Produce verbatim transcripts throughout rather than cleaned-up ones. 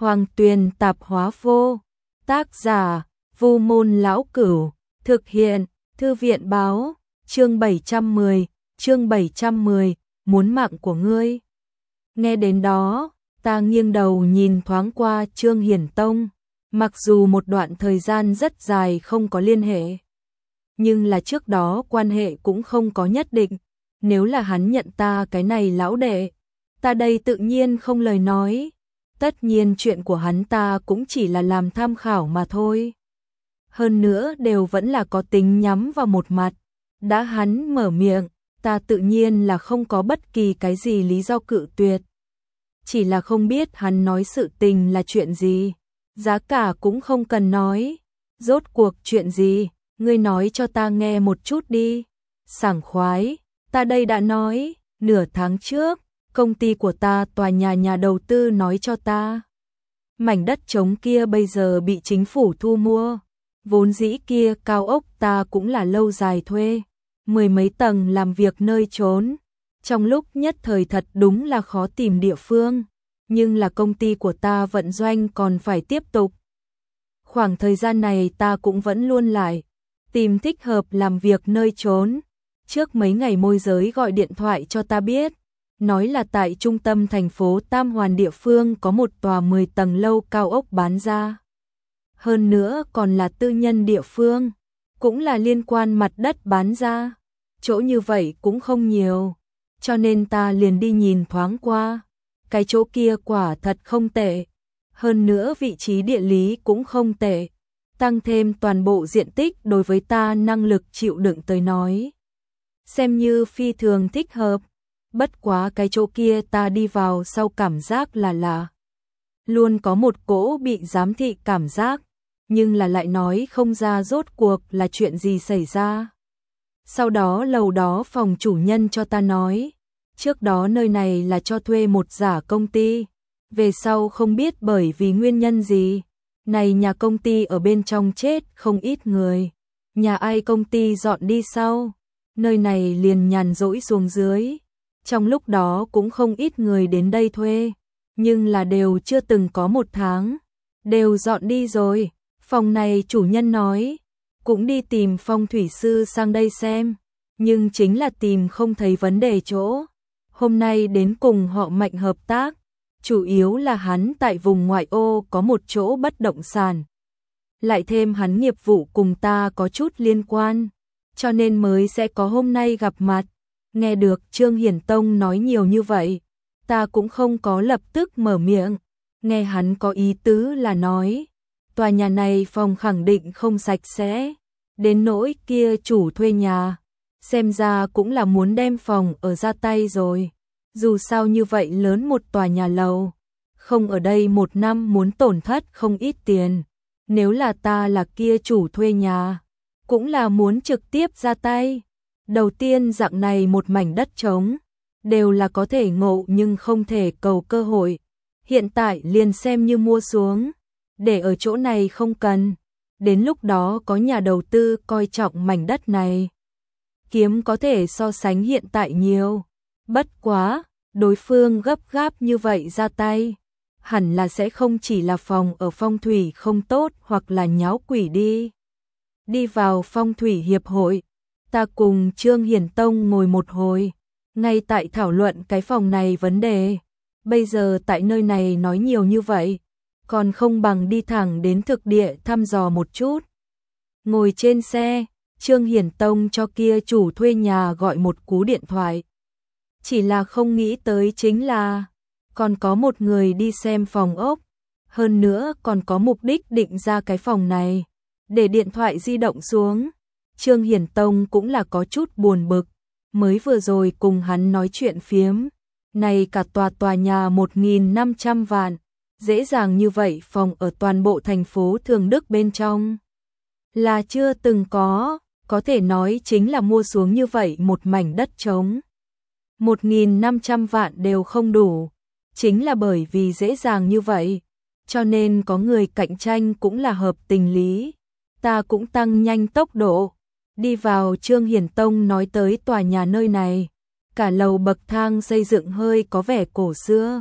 Hoàng Tuyền tạp hóa vô. Tác giả: Vu Môn Lão Cửu. Thực hiện: Thư viện báo. Chương bảy trăm mười, chương bảy trăm mười, muốn mạng của ngươi. Nghe đến đó, ta nghiêng đầu nhìn thoáng qua Trương Hiển Tông, mặc dù một đoạn thời gian rất dài không có liên hệ, nhưng là trước đó quan hệ cũng không có nhất định, nếu là hắn nhận ta cái này lão đệ, ta đây tự nhiên không lời nói, tất nhiên chuyện của hắn ta cũng chỉ là làm tham khảo mà thôi. Hơn nữa đều vẫn là có tính nhắm vào một mặt, đã hắn mở miệng, ta tự nhiên là không có bất kỳ cái gì lý do cự tuyệt. Chỉ là không biết hắn nói sự tình là chuyện gì, giá cả cũng không cần nói, rốt cuộc chuyện gì, ngươi nói cho ta nghe một chút đi. Sảng khoái, ta đây đã nói, nửa tháng trước, công ty của ta tòa nhà nhà đầu tư nói cho ta. Mảnh đất trống kia bây giờ bị chính phủ thu mua, vốn dĩ kia cao ốc ta cũng là lâu dài thuê, mười mấy tầng làm việc nơi trốn. Trong lúc nhất thời thật đúng là khó tìm địa phương, nhưng là công ty của ta vận doanh còn phải tiếp tục. Khoảng thời gian này ta cũng vẫn luôn lại tìm thích hợp làm việc nơi trốn. Trước mấy ngày môi giới gọi điện thoại cho ta biết, nói là tại trung tâm thành phố Tam Hoàn địa phương có một tòa mười tầng lâu cao ốc bán ra. Hơn nữa còn là tư nhân địa phương, cũng là liên quan mặt đất bán ra. Chỗ như vậy cũng không nhiều, cho nên ta liền đi nhìn thoáng qua. Cái chỗ kia quả thật không tệ, hơn nữa vị trí địa lý cũng không tệ, tăng thêm toàn bộ diện tích đối với ta năng lực chịu đựng tới nói, xem như phi thường thích hợp. Bất quá cái chỗ kia ta đi vào sau cảm giác là lạ, luôn có một cỗ bị giám thị cảm giác, nhưng là lại nói không ra rốt cuộc là chuyện gì xảy ra. Sau đó lầu đó phòng chủ nhân cho ta nói, trước đó nơi này là cho thuê một giả công ty, về sau không biết bởi vì nguyên nhân gì, này nhà công ty ở bên trong chết không ít người, nhà ai công ty dọn đi sau, nơi này liền nhàn rỗi xuống dưới. Trong lúc đó cũng không ít người đến đây thuê, nhưng là đều chưa từng có một tháng, đều dọn đi rồi. Phòng này chủ nhân nói, cũng đi tìm phong thủy sư sang đây xem, nhưng chính là tìm không thấy vấn đề chỗ. Hôm nay đến cùng họ Mạnh hợp tác, chủ yếu là hắn tại vùng ngoại ô có một chỗ bất động sản. Lại thêm hắn nghiệp vụ cùng ta có chút liên quan, cho nên mới sẽ có hôm nay gặp mặt. Nghe được Trương Hiển Tông nói nhiều như vậy, ta cũng không có lập tức mở miệng, nghe hắn có ý tứ là nói, tòa nhà này phòng khẳng định không sạch sẽ, đến nỗi kia chủ thuê nhà, xem ra cũng là muốn đem phòng ở ra tay rồi. Dù sao như vậy lớn một tòa nhà lầu, không ở đây một năm muốn tổn thất không ít tiền. Nếu là ta là kia chủ thuê nhà, cũng là muốn trực tiếp ra tay. Đầu tiên dạng này một mảnh đất trống, đều là có thể ngộ nhưng không thể cầu cơ hội. Hiện tại liền xem như mua xuống, để ở chỗ này không cần. Đến lúc đó có nhà đầu tư coi trọng mảnh đất này, kiếm có thể so sánh hiện tại nhiều. Bất quá, đối phương gấp gáp như vậy ra tay, hẳn là sẽ không chỉ là phòng ở phong thủy không tốt hoặc là nháo quỷ đi. Đi vào phong thủy hiệp hội, ta cùng Trương Hiển Tông ngồi một hồi, ngay tại thảo luận cái phòng này vấn đề. Bây giờ tại nơi này nói nhiều như vậy, còn không bằng đi thẳng đến thực địa thăm dò một chút. Ngồi trên xe, Trương Hiển Tông cho kia chủ thuê nhà gọi một cú điện thoại. Chỉ là không nghĩ tới chính là, còn có một người đi xem phòng ốc, hơn nữa còn có mục đích định ra cái phòng này, để điện thoại di động xuống. Trương Hiển Tông cũng là có chút buồn bực, mới vừa rồi cùng hắn nói chuyện phiếm, này cả tòa tòa nhà một nghìn năm trăm vạn, dễ dàng như vậy phòng ở toàn bộ thành phố Thường Đức bên trong là chưa từng có, có thể nói chính là mua xuống như vậy một mảnh đất trống. một nghìn năm trăm vạn đều không đủ, chính là bởi vì dễ dàng như vậy, cho nên có người cạnh tranh cũng là hợp tình lý. Ta cũng tăng nhanh tốc độ, đi vào. Trương Hiển Tông nói tới tòa nhà nơi này, cả lầu bậc thang xây dựng hơi có vẻ cổ xưa,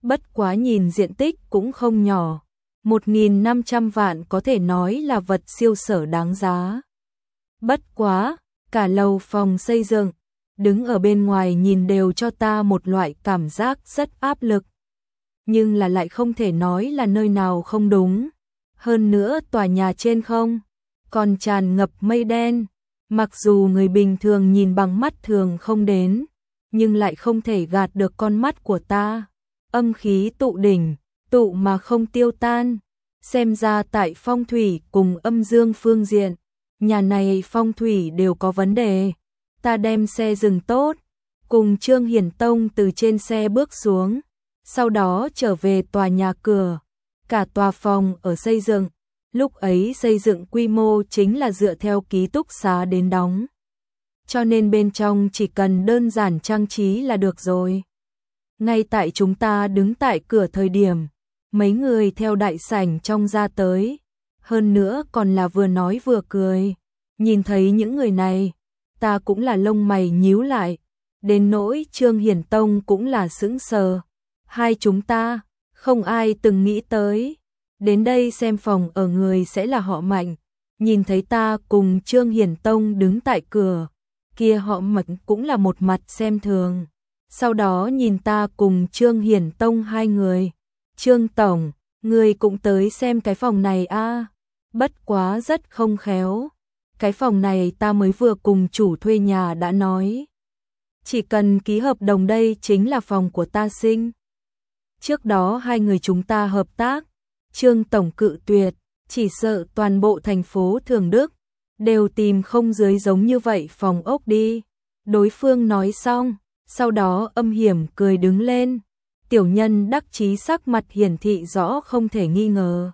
Bất quá nhìn diện tích cũng không nhỏ, một nghìn năm trăm vạn có thể nói là vật siêu sở đáng giá. Bất quá, cả lầu phòng xây dựng, đứng ở bên ngoài nhìn đều cho ta một loại cảm giác rất áp lực. Nhưng là lại không thể nói là nơi nào không đúng. Hơn nữa tòa nhà trên không, còn tràn ngập mây đen. Mặc dù người bình thường nhìn bằng mắt thường không đến, nhưng lại không thể gạt được con mắt của ta. Âm khí tụ đỉnh, tụ mà không tiêu tan. Xem ra tại phong thủy cùng âm dương phương diện, nhà này phong thủy đều có vấn đề. Ta đem xe dừng tốt, cùng Trương Hiển Tông từ trên xe bước xuống, sau đó trở về tòa nhà cửa. Cả tòa phòng ở xây dựng, lúc ấy xây dựng quy mô chính là dựa theo ký túc xá đến đóng. Cho nên bên trong chỉ cần đơn giản trang trí là được rồi. Ngay tại chúng ta đứng tại cửa thời điểm, mấy người theo đại sảnh trong ra tới, hơn nữa còn là vừa nói vừa cười. Nhìn thấy những người này, ta cũng là lông mày nhíu lại, đến nỗi Trương Hiển Tông cũng là sững sờ. Hai chúng ta, không ai từng nghĩ tới, đến đây xem phòng ở người sẽ là họ Mạnh. Nhìn thấy ta cùng Trương Hiển Tông đứng tại cửa, kia họ Mạnh cũng là một mặt xem thường. Sau đó nhìn ta cùng Trương Hiển Tông hai người. Trương Tổng, người cũng tới xem cái phòng này a à? Bất quá rất không khéo. Cái phòng này ta mới vừa cùng chủ thuê nhà đã nói. Chỉ cần ký hợp đồng đây chính là phòng của ta sinh. Trước đó hai người chúng ta hợp tác, Trương Tổng cự tuyệt, chỉ sợ toàn bộ thành phố Thường Đức đều tìm không dưới giống như vậy phòng ốc đi. Đối phương nói xong, sau đó âm hiểm cười đứng lên. Tiểu nhân đắc chí sắc mặt hiển thị rõ không thể nghi ngờ.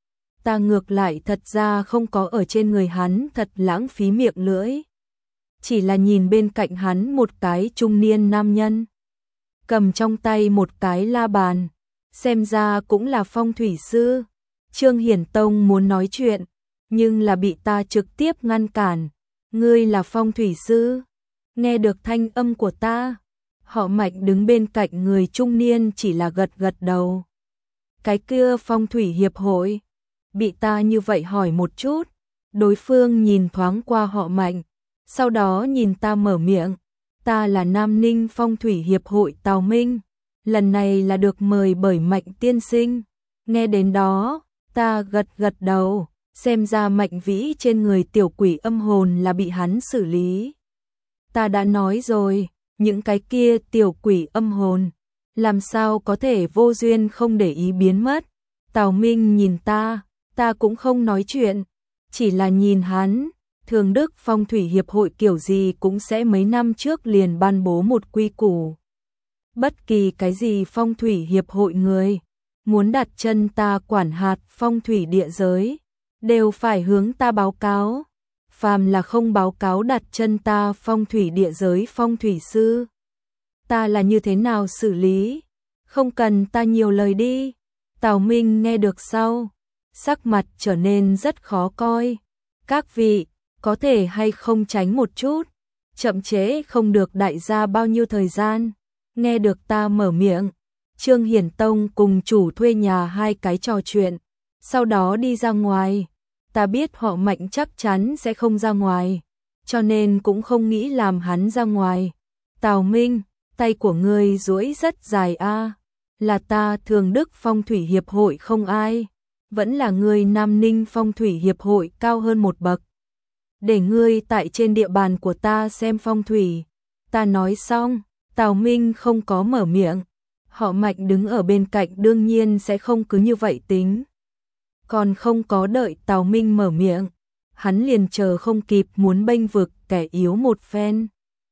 Ta ngược lại thật ra không có ở trên người hắn thật lãng phí miệng lưỡi. Chỉ là nhìn bên cạnh hắn một cái trung niên nam nhân, cầm trong tay một cái la bàn, xem ra cũng là phong thủy sư. Trương Hiển Tông muốn nói chuyện, nhưng là bị ta trực tiếp ngăn cản. Ngươi là phong thủy sư? Nghe được thanh âm của ta, họ Mạnh đứng bên cạnh người trung niên chỉ là gật gật đầu. Cái kia phong thủy hiệp hội? Bị ta như vậy hỏi một chút, đối phương nhìn thoáng qua họ Mạnh, sau đó nhìn ta mở miệng. Ta là Nam Ninh Phong thủy hiệp hội Tào Minh, lần này là được mời bởi Mạnh tiên sinh. Nghe đến đó, ta gật gật đầu, xem ra Mạnh Vĩ trên người tiểu quỷ âm hồn là bị hắn xử lý. Ta đã nói rồi, những cái kia tiểu quỷ âm hồn, làm sao có thể vô duyên không để ý biến mất. Tào Minh nhìn ta, ta cũng không nói chuyện, chỉ là nhìn hắn. Thường Đức Phong thủy hiệp hội kiểu gì cũng sẽ mấy năm trước liền ban bố một quy củ. Bất kỳ cái gì phong thủy hiệp hội người, muốn đặt chân ta quản hạt phong thủy địa giới, đều phải hướng ta báo cáo. Phàm là không báo cáo đặt chân ta phong thủy địa giới phong thủy sư, ta là như thế nào xử lý? Không cần ta nhiều lời đi. Tào Minh nghe được sau, sắc mặt trở nên rất khó coi. Các vị, có thể hay không tránh một chút, chậm chế không được đại gia bao nhiêu thời gian. Nghe được ta mở miệng, Trương Hiển Tông cùng chủ thuê nhà hai cái trò chuyện, sau đó đi ra ngoài. Ta biết họ Mạnh chắc chắn sẽ không ra ngoài, cho nên cũng không nghĩ làm hắn ra ngoài. Tào Minh, tay của ngươi duỗi rất dài a, là ta Thường Đức Phong thủy hiệp hội không ai, vẫn là ngươi Nam Ninh Phong thủy hiệp hội cao hơn một bậc. Để ngươi tại trên địa bàn của ta xem phong thủy. Ta nói xong, Tào Minh không có mở miệng. Họ Mạnh đứng ở bên cạnh đương nhiên sẽ không cứ như vậy tính. Còn không có đợi Tào Minh mở miệng, hắn liền chờ không kịp muốn bênh vực kẻ yếu một phen.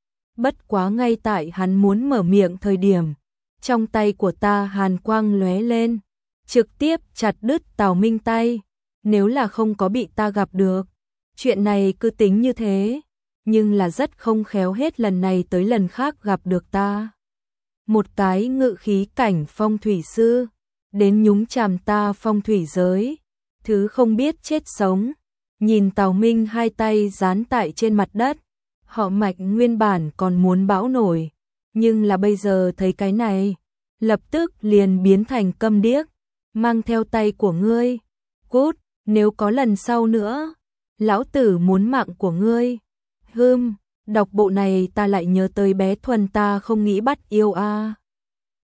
Bất quá ngay tại hắn muốn mở miệng thời điểm, trong tay của ta hàn quang lóe lên, trực tiếp chặt đứt Tào Minh tay. Nếu là không có bị ta gặp được, chuyện này cứ tính như thế, nhưng là rất không khéo hết lần này tới lần khác gặp được ta. Một cái ngự khí cảnh phong thủy sư, đến nhúng chàm ta phong thủy giới, thứ không biết chết sống. Nhìn Tào Minh hai tay dán tại trên mặt đất, họ Mạch nguyên bản còn muốn bão nổi, nhưng là bây giờ thấy cái này, lập tức liền biến thành câm điếc, mang theo tay của ngươi. Cút, nếu có lần sau nữa, lão tử muốn mạng của ngươi. Hừm, đọc bộ này ta lại nhớ tới bé Thuần ta không nghĩ bắt yêu a. À.